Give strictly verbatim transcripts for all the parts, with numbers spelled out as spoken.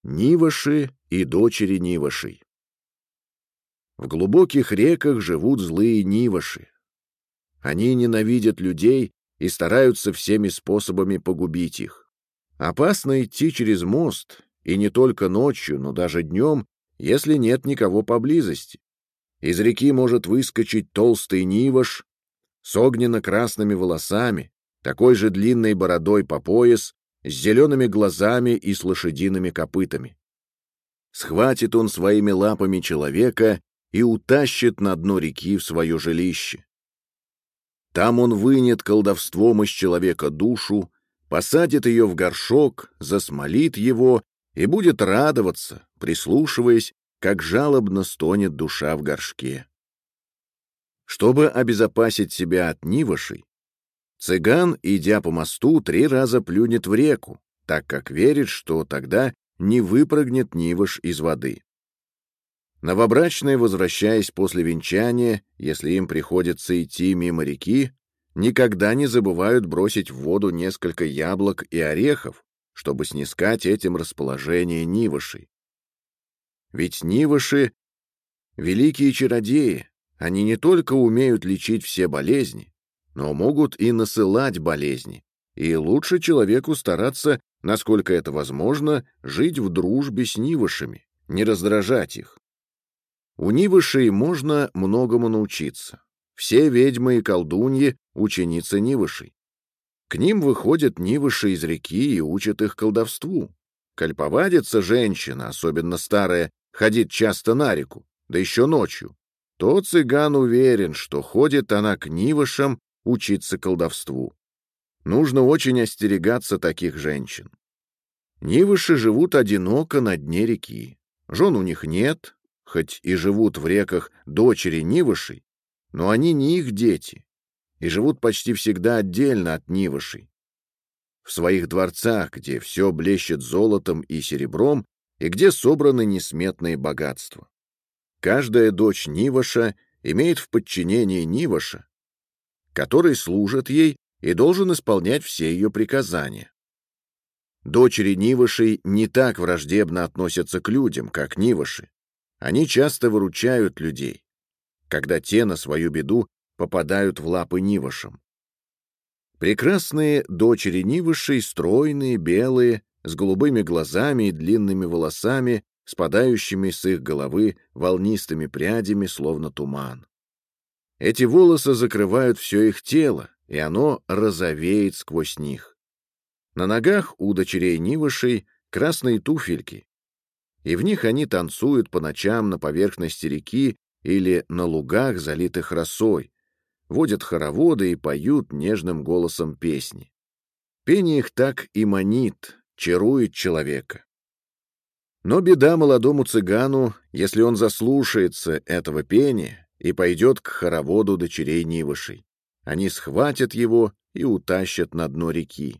Нивоши и дочери Нивошей. В глубоких реках живут злые Нивоши. Они ненавидят людей и стараются всеми способами погубить их. Опасно идти через мост, и не только ночью, но даже днем, если нет никого поблизости. Из реки может выскочить толстый Нивош с огненно-красными волосами, такой же длинной бородой по пояс, с зелеными глазами и с лошадиными копытами. Схватит он своими лапами человека и утащит на дно реки в свое жилище. Там он вынет колдовством из человека душу, посадит ее в горшок, засмолит его и будет радоваться, прислушиваясь, как жалобно стонет душа в горшке. Чтобы обезопасить себя от Нивошей, цыган, идя по мосту, три раза плюнет в реку, так как верит, что тогда не выпрыгнет Нивош из воды. Новобрачные, возвращаясь после венчания, если им приходится идти мимо реки, никогда не забывают бросить в воду несколько яблок и орехов, чтобы снискать этим расположение Нивошей. Ведь Нивоши — великие чародеи, они не только умеют лечить все болезни, но могут и насылать болезни, и лучше человеку стараться, насколько это возможно, жить в дружбе с Нивошами, не раздражать их. У Нивошей можно многому научиться. Все ведьмы и колдуньи — ученицы Нивошей. К ним выходят Нивоши из реки и учат их колдовству. Коль повадится женщина, особенно старая, ходить часто на реку, да еще ночью, то цыган уверен, что ходит она к Нивошам учиться колдовству. Нужно очень остерегаться таких женщин. Нивоши живут одиноко на дне реки. Жен у них нет, хоть и живут в реках дочери Нивошей, но они не их дети и живут почти всегда отдельно от Нивошей. В своих дворцах, где все блещет золотом и серебром, и где собраны несметные богатства. Каждая дочь Нивоша имеет в подчинении Нивоша, который служит ей и должен исполнять все ее приказания. Дочери Нивошей не так враждебно относятся к людям, как Нивоши. Они часто выручают людей, когда те на свою беду попадают в лапы Нивошам. Прекрасные дочери Нивошей стройные, белые, с голубыми глазами и длинными волосами, спадающими с их головы волнистыми прядями, словно туман. Эти волосы закрывают все их тело, и оно розовеет сквозь них. На ногах у дочерей Нивошей красные туфельки, и в них они танцуют по ночам на поверхности реки или на лугах, залитых росой, водят хороводы и поют нежным голосом песни. Пение их так и манит, чарует человека. Но беда молодому цыгану, если он заслушается этого пения и пойдет к хороводу дочерей Нивошей. Они схватят его и утащат на дно реки.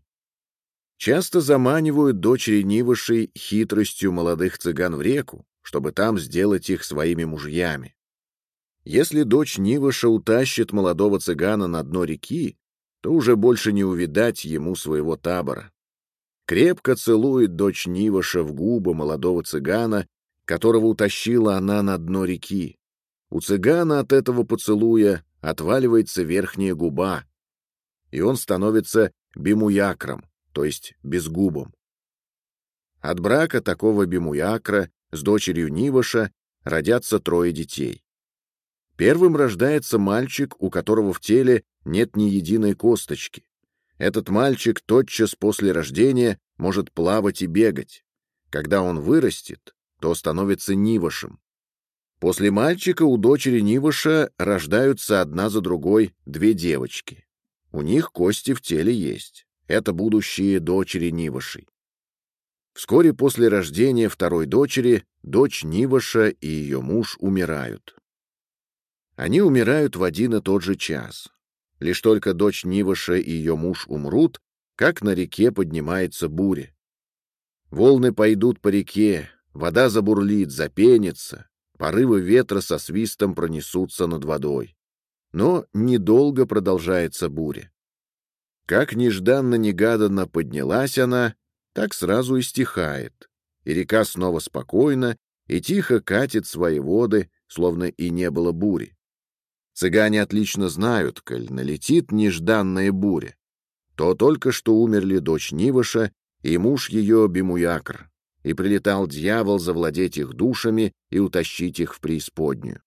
Часто заманивают дочери Нивошей хитростью молодых цыган в реку, чтобы там сделать их своими мужьями. Если дочь Нивоша утащит молодого цыгана на дно реки, то уже больше не увидать ему своего табора. Крепко целует дочь Нивоша в губы молодого цыгана, которого утащила она на дно реки. У цыгана от этого поцелуя отваливается верхняя губа, и он становится бимуякром, то есть безгубом. От брака такого бимуякра с дочерью Нивоша родятся трое детей. Первым рождается мальчик, у которого в теле нет ни единой косточки. Этот мальчик тотчас после рождения может плавать и бегать. Когда он вырастет, то становится Нивошем. После мальчика у дочери Нивоша рождаются одна за другой две девочки. У них кости в теле есть. Это будущие дочери Нивошей. Вскоре после рождения второй дочери дочь Нивоша и ее муж умирают. Они умирают в один и тот же час. Лишь только дочь Нивоша и ее муж умрут, как на реке поднимается буря. Волны пойдут по реке, вода забурлит, запенится, порывы ветра со свистом пронесутся над водой. Но недолго продолжается буря. Как нежданно-негаданно поднялась она, так сразу и стихает, и река снова спокойна и тихо катит свои воды, словно и не было бури. Цыгане отлично знают, коль налетит нежданная буря, то только что умерли дочь Нивоша и муж ее Бимуякр, и прилетал дьявол завладеть их душами и утащить их в преисподнюю.